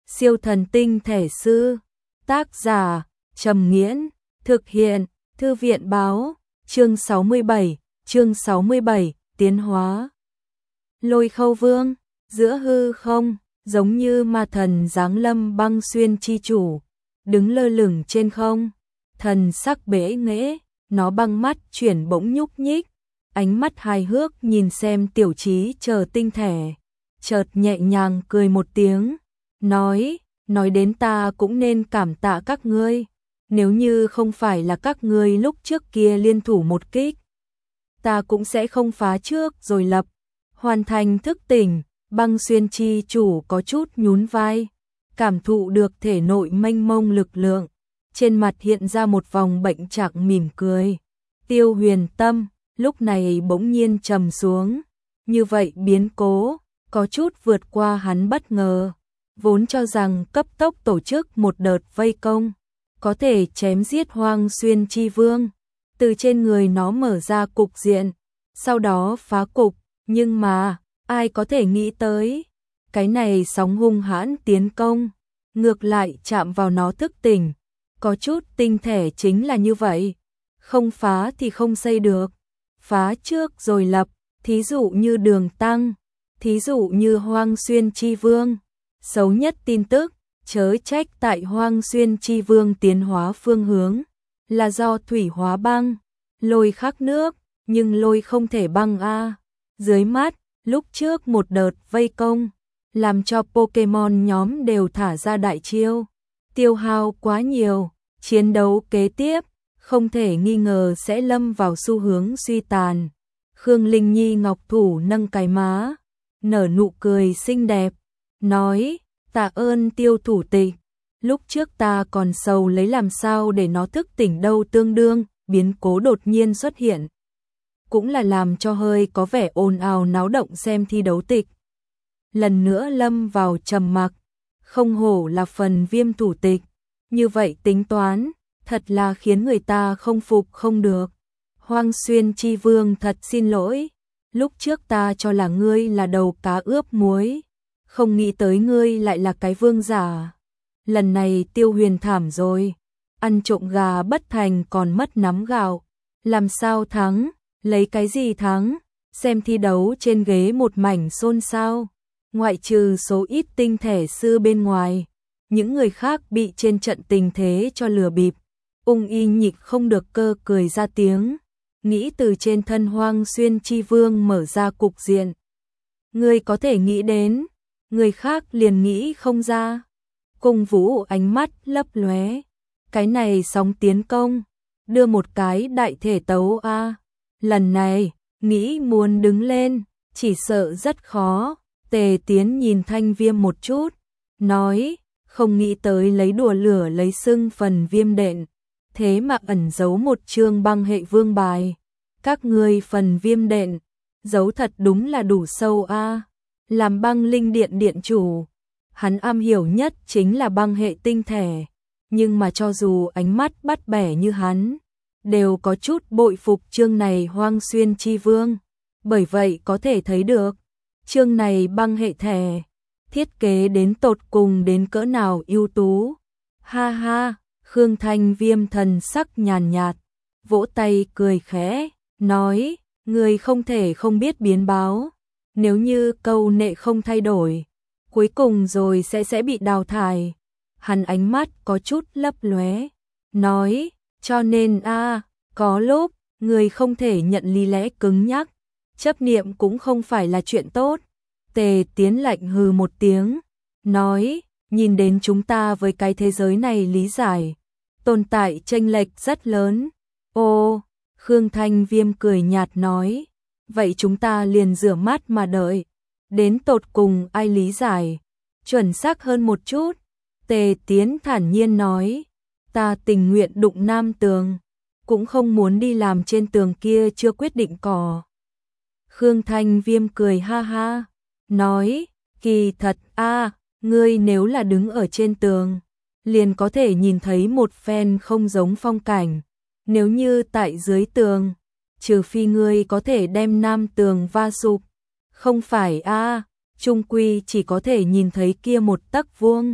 Siêu thần tinh thể sư. Tác giả Trầm Nghiễn. Thực hiện Thư viện Báo. Chương 67, tiến hóa. Lôi Khâu Vương, giữa hư không, giống như ma thần giáng lâm băng xuyên chi chủ, đứng lơ lửng trên không, thần sắc bẽ nghễ, nó băng mắt chuyển bỗng nhúc nhích, ánh mắt hài hước nhìn xem Tiểu Chí chờ tinh thể, chợt nhẹ nhàng cười một tiếng, nói đến ta cũng nên cảm tạ các ngươi, nếu như không phải là các ngươi lúc trước kia liên thủ một kích, ta cũng sẽ không phá trước rồi lập, hoàn thành thức tỉnh. Băng xuyên chi chủ có chút nhún vai, cảm thụ được thể nội mênh mông lực lượng, trên mặt hiện ra một vòng bệnh trạng mỉm cười. Tiêu Huyền tâm lúc này bỗng nhiên trầm xuống, như vậy biến cố có chút vượt qua hắn bất ngờ, vốn cho rằng cấp tốc tổ chức một đợt vây công, có thể chém giết Hoang Xuyên chi vương, từ trên người nó mở ra cục diện, sau đó phá cục, nhưng mà ai có thể nghĩ tới, cái này sóng hung hãn tiến công, ngược lại chạm vào nó thức tỉnh, có chút tinh thể chính là như vậy, không phá thì không xây được, phá trước rồi lập, thí dụ như Đường Tăng, thí dụ như Hoang Xuyên chi vương, xấu nhất tin tức, chớ trách tại Hoang Xuyên chi vương tiến hóa phương hướng, là do thủy hóa băng, lôi khắc nước, nhưng lôi không thể băng a. Dưới mắt lúc trước một đợt vây công, làm cho Pokemon nhóm đều thả ra đại chiêu, tiêu hao quá nhiều, chiến đấu kế tiếp, không thể nghi ngờ sẽ lâm vào xu hướng suy tàn. Khương Linh Nhi ngọc thủ nâng cái má, nở nụ cười xinh đẹp, nói, tạ ơn Tiêu thủ tịch, lúc trước ta còn sầu lấy làm sao để nó thức tỉnh đâu tương đương, biến cố đột nhiên xuất hiện. Cũng là làm cho hơi có vẻ ồn ào náo động xem thi đấu tịch. Lần nữa lâm vào trầm mặc, không hổ là phần Viêm thủ tịch, như vậy tính toán, thật là khiến người ta không phục không được. Hoang Xuyên chi vương thật xin lỗi, lúc trước ta cho là ngươi là đầu cá ướp muối, không nghĩ tới ngươi lại là cái vương giả. Lần này Tiêu Huyền thảm rồi, ăn trộm gà bất thành còn mất nắm gạo, làm sao thắng? Lấy cái gì thắng? Xem thi đấu trên ghế một mảnh xôn xao, ngoại trừ số ít tinh thể sư bên ngoài, những người khác bị trên trận tình thế cho lừa bịp. Ung Y nhịn không được cơ cười ra tiếng, nghĩ từ trên thân Hoang Xuyên chi vương mở ra cục diện. Người có thể nghĩ đến, người khác liền nghĩ không ra. Cung Vũ ánh mắt lấp lóe, cái này sóng tiến công, đưa một cái đại thể tấu a. Lần này, nghĩ muốn đứng lên, chỉ sợ rất khó. Tề Tiến nhìn Thanh Viêm một chút, nói, không nghĩ tới lấy đùa lửa lấy xưng phần Viêm đện, thế mà ẩn giấu một chương băng hệ vương bài. Các ngươi phần Viêm đện, giấu thật đúng là đủ sâu a. Làm băng linh điện điện chủ, hắn am hiểu nhất chính là băng hệ tinh thể, nhưng mà cho dù ánh mắt bắt bẻ như hắn, đều có chút bội phục chương này Hoang Xuyên chi vương, bởi vậy có thể thấy được, chương này băng hệ thể, thiết kế đến tột cùng đến cỡ nào ưu tú. Ha ha, Khương Thanh Viêm thần sắc nhàn nhạt, vỗ tay cười khẽ, nói, người không thể không biết biến báo, nếu như câu nệ không thay đổi, cuối cùng rồi sẽ bị đào thải. Hắn ánh mắt có chút lấp lóe, nói, cho nên có lúc, người không thể nhận lý lẽ cứng nhắc, chấp niệm cũng không phải là chuyện tốt. Tề Tiến lạnh hừ một tiếng, nói, nhìn đến chúng ta với cái thế giới này lý giải, tồn tại chênh lệch rất lớn. Ô, Khương Thanh Viêm cười nhạt nói, vậy chúng ta liền rửa mắt mà đợi, đến tột cùng ai lý giải, chuẩn xác hơn một chút. Tề Tiến thản nhiên nói, ta tình nguyện đụng nam tường, cũng không muốn đi làm trên tường kia chưa quyết định cỏ. Khương Thanh Viêm cười ha ha, nói, kỳ thật ngươi nếu là đứng ở trên tường, liền có thể nhìn thấy một phen không giống phong cảnh, nếu như tại dưới tường, trừ phi ngươi có thể đem nam tường va sụp, không phải chung quy chỉ có thể nhìn thấy kia một tấc vuông.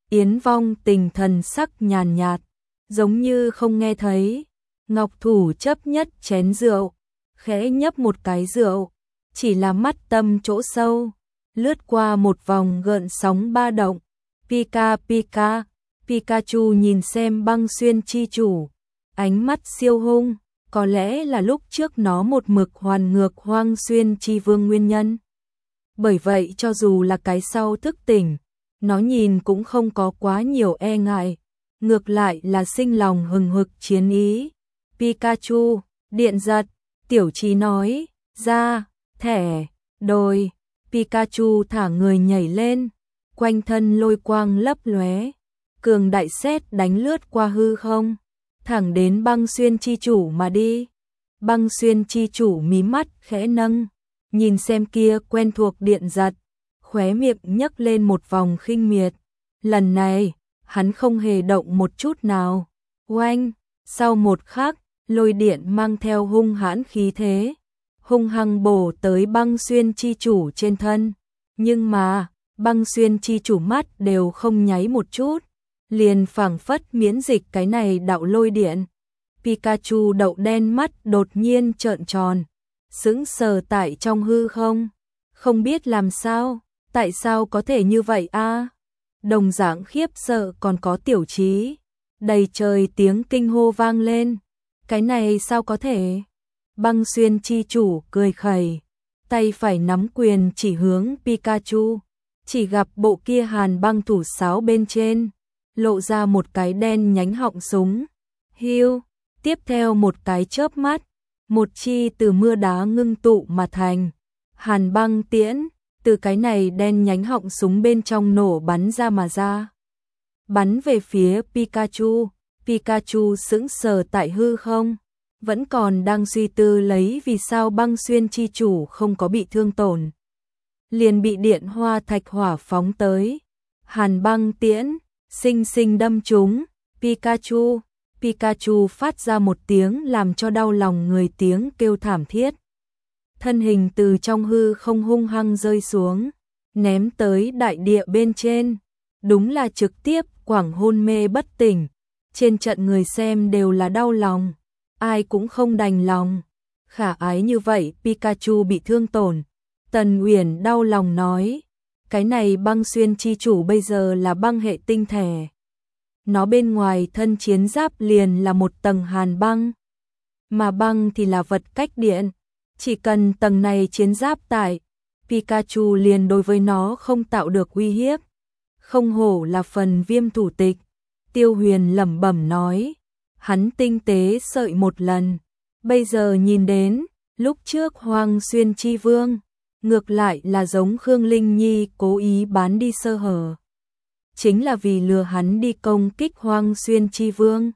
Yến Vong Tình thần sắc nhàn nhạt, giống như không nghe thấy. Ngọc thủ chấp nhất chén rượu, khẽ nhấp một cái rượu, chỉ là mắt tâm chỗ sâu, lướt qua một vòng gợn sóng ba động. Pika Pika, Pikachu nhìn xem Băng Xuyên chi chủ, ánh mắt siêu hung, có lẽ là lúc trước nó một mực hoàn ngược Hoang Xuyên chi vương nguyên nhân. Bởi vậy cho dù là cái sau thức tỉnh, nó nhìn cũng không có quá nhiều e ngại, ngược lại là sinh lòng hừng hực chiến ý. Pikachu, điện giật, Tiểu Trí nói, ra, thẻ, đồi. Pikachu thả người nhảy lên, quanh thân lôi quang lấp lóe, cường đại sét đánh lướt qua hư không, thẳng đến Băng Xuyên chi chủ mà đi. Băng Xuyên chi chủ mí mắt khẽ nâng, nhìn xem kia quen thuộc điện giật, khóe miệng nhấc lên một vòng khinh miệt. Lần này, hắn không hề động một chút nào. Oanh, sau một khắc, lôi điện mang theo hung hãn khí thế, hung hăng bổ tới Băng Xuyên chi chủ trên thân. Nhưng mà, Băng Xuyên chi chủ mắt đều không nháy một chút, liền phảng phất miễn dịch cái này đạo lôi điện. Pikachu đậu đen mắt đột nhiên trợn tròn, sững sờ tại trong hư không, không biết làm sao, tại sao có thể như vậy a? Đồng dạng khiếp sợ còn có Tiểu Trí, đầy trời tiếng kinh hô vang lên, cái này sao có thể? Băng Xuyên chi chủ cười khẩy, tay phải nắm quyền chỉ hướng Pikachu, chỉ gặp bộ kia hàn băng thủ sáo bên trên, lộ ra một cái đen nhánh họng súng. Hiu, tiếp theo một cái chớp mắt, một chi từ mưa đá ngưng tụ mà thành hàn băng tiễn, từ cái này đen nhánh họng súng bên trong nổ bắn ra mà ra. Bắn về phía Pikachu, Pikachu sững sờ tại hư không, vẫn còn đang suy tư lấy vì sao Băng Xuyên chi chủ không có bị thương tổn. Liền bị điện hoa thạch hỏa phóng tới, hàn băng tiễn, xinh xinh đâm trúng Pikachu. Pikachu phát ra một tiếng làm cho đau lòng người tiếng kêu thảm thiết. Thân hình từ trong hư không hung hăng rơi xuống, ném tới đại địa bên trên, đúng là trực tiếp quẳng hôn mê bất tỉnh. Trên trận người xem đều là đau lòng, ai cũng không đành lòng. Khả ái như vậy Pikachu bị thương tổn. Tần Uyển đau lòng nói, cái này Băng Xuyên chi chủ bây giờ là băng hệ tinh thể. Nó bên ngoài thân chiến giáp liền là một tầng hàn băng, mà băng thì là vật cách điện. Chỉ cần tầng này chiến giáp tại, Pikachu liền đối với nó không tạo được uy hiếp. Không hổ là phần Viêm thủ tịch, Tiêu Huyền lẩm bẩm nói. Hắn tinh tế sợi một lần, bây giờ nhìn đến, lúc trước Hoang Xuyên chi vương, ngược lại là giống Khương Linh Nhi cố ý bán đi sơ hở. Chính là vì lừa hắn đi công kích Hoang Xuyên chi vương.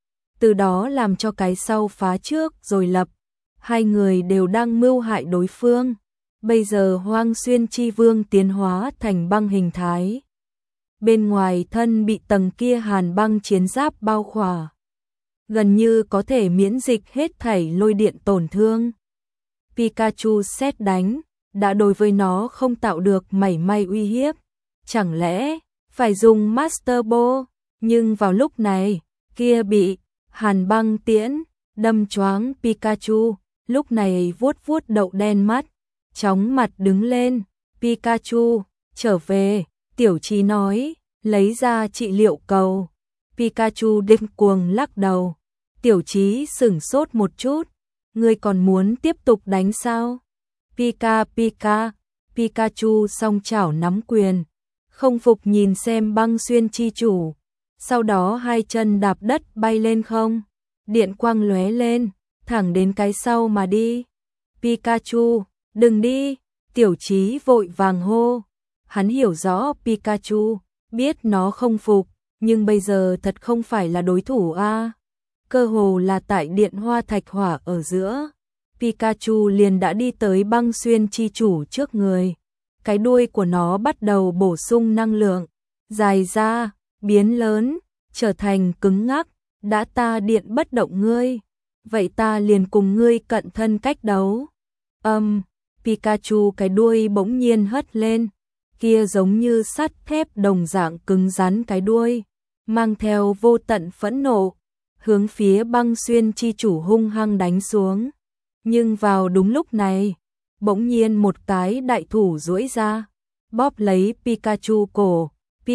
Từ đó làm cho cái sau phá trước rồi lập. Hai người đều đang mưu hại đối phương. Bây giờ Hoang Xuyên chi vương tiến hóa thành băng hình thái. Bên ngoài thân bị tầng kia hàn băng chiến giáp bao khỏa, gần như có thể miễn dịch hết thảy lôi điện tổn thương. Pikachu sét đánh, đã đối với nó không tạo được mảy may uy hiếp. Chẳng lẽ phải dùng Master Ball? Nhưng vào lúc này, kia bị hàn băng tiễn đâm choáng Pikachu, lúc này vuốt vuốt đậu đen mắt, chóng mặt đứng lên. Pikachu, trở về, Tiểu Trí nói, lấy ra trị liệu cầu. Pikachu điên cuồng lắc đầu. Tiểu Trí sửng sốt một chút, ngươi còn muốn tiếp tục đánh sao? Pika Pika, Pikachu song chảo nắm quyền, không phục nhìn xem Băng Xuyên chi chủ, sau đó hai chân đạp đất bay lên không, điện quang lóe lên, thẳng đến cái sau mà đi. Pikachu, đừng đi, Tiểu Trí vội vàng hô. Hắn hiểu rõ Pikachu, biết nó không phục, nhưng bây giờ thật không phải là đối thủ a. Cơ hồ là tại điện hoa thạch hỏa ở giữa, Pikachu liền đã đi tới Băng Xuyên chi chủ trước người. Cái đuôi của nó bắt đầu bổ sung năng lượng, dài ra, biến lớn, trở thành cứng ngắc. Đã ta điện bất động ngươi, vậy ta liền cùng ngươi cận thân cách đấu. Pikachu cái đuôi bỗng nhiên hất lên, kia giống như sắt thép đồng dạng cứng rắn cái đuôi, mang theo vô tận phẫn nộ, hướng phía Băng Xuyên chi chủ hung hăng đánh xuống. Nhưng vào đúng lúc này, bỗng nhiên một cái đại thủ duỗi ra, bóp lấy Pikachu cổ,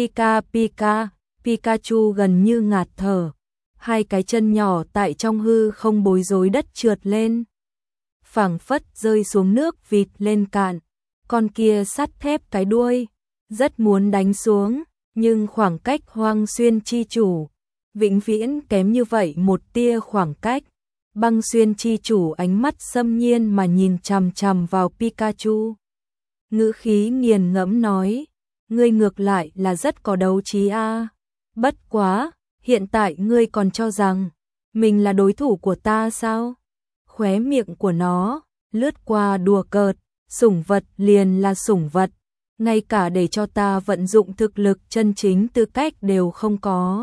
Pikachu gần như ngạt thở, hai cái chân nhỏ tại trong hư không bối rối đất trượt lên, phảng phất rơi xuống nước vịt lên cạn. Con kia sắt thép cái đuôi, rất muốn đánh xuống, nhưng khoảng cách Hoang Xuyên chi chủ vĩnh viễn kém như vậy một tia khoảng cách. Băng Xuyên chi chủ ánh mắt xâm nhiên mà nhìn chằm chằm vào Pikachu. Ngữ khí nghiền ngẫm nói, ngươi ngược lại là rất có đấu trí a. Bất quá, hiện tại ngươi còn cho rằng mình là đối thủ của ta sao? Khóe miệng của nó lướt qua đùa cợt, sủng vật liền là sủng vật, ngay cả để cho ta vận dụng thực lực chân chính tư cách đều không có.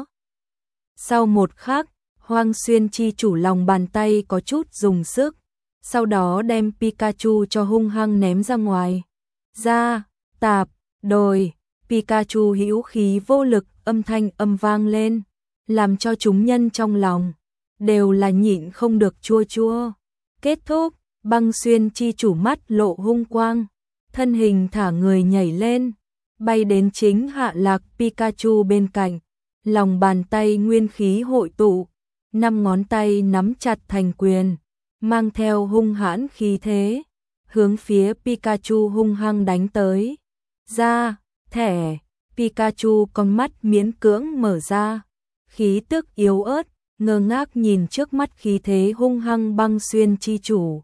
Sau một khắc, Hoang Xuyên chi chủ lòng bàn tay có chút dùng sức, sau đó đem Pikachu cho hung hăng ném ra ngoài. Ra, tạp, đồi, Pikachu hữu khí vô lực âm thanh âm vang lên, làm cho chúng nhân trong lòng đều là nhịn không được chua chua. Kết thúc, Băng Xuyên chi chủ mắt lộ hung quang, thân hình thả người nhảy lên, bay đến chính Hạ Lạc Pikachu bên cạnh, lòng bàn tay nguyên khí hội tụ, 5 ngón tay nắm chặt thành quyền, mang theo hung hãn khí thế, hướng phía Pikachu hung hăng đánh tới. Ra, thẻ, Pikachu con mắt miễn cưỡng mở ra, khí tức yếu ớt, ngơ ngác nhìn trước mắt khí thế hung hăng Băng Xuyên chi chủ.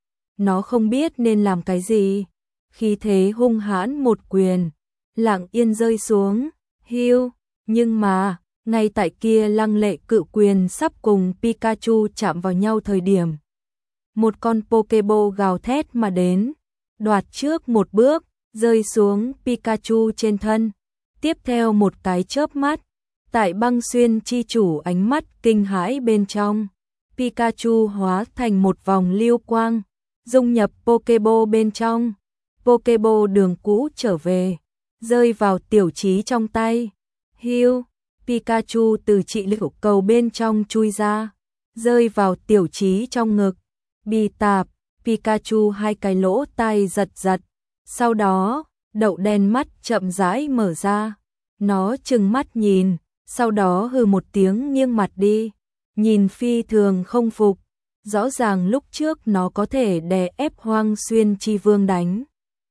Nó không biết nên làm cái gì, khí thế hung hãn một quyền, lặng yên rơi xuống, hiu, nhưng mà, ngay tại kia lăng lệ cự quyền sắp cùng Pikachu chạm vào nhau thời điểm. Một con Pokéball gào thét mà đến, đoạt trước một bước, rơi xuống Pikachu trên thân. Tiếp theo một cái chớp mắt, tại Băng Xuyên chi chủ ánh mắt kinh hãi bên trong, Pikachu hóa thành một vòng lưu quang, dung nhập Pokéball bên trong. Pokéball đường cũ trở về, rơi vào Tiểu Chí trong tay. Hiu, Pikachu từ trị liệu cầu bên trong chui ra, rơi vào Tiểu Chí trong ngực. Bi tạp, Pikachu hai cái lỗ tai giật giật, sau đó, đậu đen mắt chậm rãi mở ra. Nó trừng mắt nhìn, sau đó hừ một tiếng nghiêng mặt đi, nhìn phi thường không phục. Rõ ràng lúc trước nó có thể đè ép Hoang Xuyên chi vương đánh,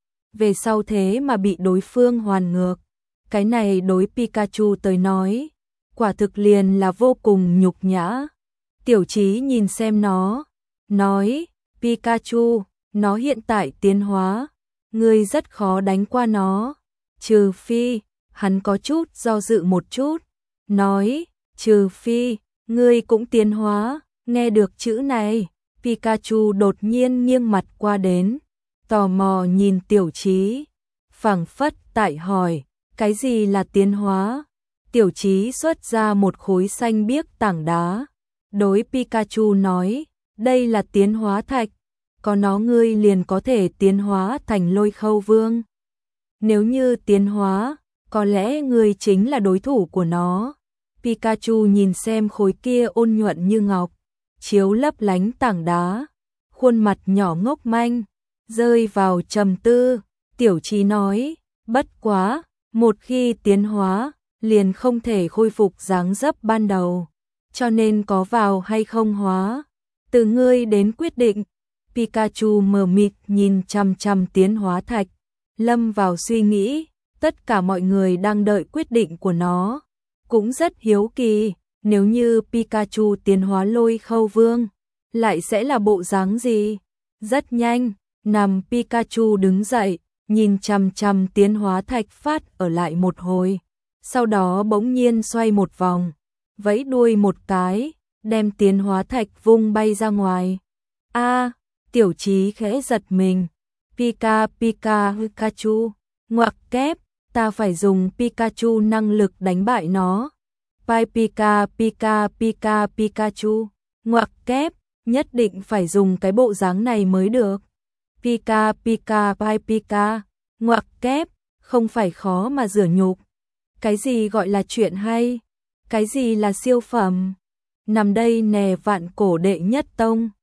về sau thế mà bị đối phương hoàn ngược. Cái này đối Pikachu tới nói, quả thực liền là vô cùng nhục nhã. Tiểu Chí nhìn xem nó, nói, Pikachu, nó hiện tại tiến hóa, ngươi rất khó đánh qua nó, trừ phi, hắn có chút do dự một chút, nói, trừ phi, ngươi cũng tiến hóa. Nghe được chữ này, Pikachu đột nhiên nghiêng mặt qua đến, tò mò nhìn Tiểu Chí, phảng phất tại hỏi, cái gì là tiến hóa? Tiểu Chí xuất ra một khối xanh biếc tảng đá, đối Pikachu nói, đây là tiến hóa thạch, có nó ngươi liền có thể tiến hóa thành Lôi Khâu Vương. Nếu như tiến hóa, có lẽ ngươi chính là đối thủ của nó. Pikachu nhìn xem khối kia ôn nhuận như ngọc, chiếu lấp lánh tảng đá, khuôn mặt nhỏ ngốc manh, rơi vào trầm tư. Tiểu Chí nói, bất quá, một khi tiến hóa, liền không thể khôi phục dáng dấp ban đầu, cho nên có vào hay không hóa, từ ngươi đến quyết định. Pikachu mờ mịt nhìn chằm chằm tiến hóa thạch, lâm vào suy nghĩ, tất cả mọi người đang đợi quyết định của nó, cũng rất hiếu kỳ, nếu như Pikachu tiến hóa Lôi Khâu Vương, lại sẽ là bộ dáng gì? Rất nhanh, nằm Pikachu đứng dậy, nhìn chằm chằm tiến hóa thạch phát ở lại một hồi, sau đó bỗng nhiên xoay một vòng, vẫy đuôi một cái, đem tiến hóa thạch vung bay ra ngoài. A, Tiểu Chí khẽ giật mình. Pikachu, ngoặc kép, ta phải dùng Pikachu năng lực đánh bại nó. Pikachu, ngoặc kép, nhất định phải dùng cái bộ dáng này mới được. Pika, ngoặc kép, không phải khó mà rửa nhục. Cái gì gọi là chuyện hay? Cái gì là siêu phẩm? Nằm đây nè vạn cổ đệ nhất tông.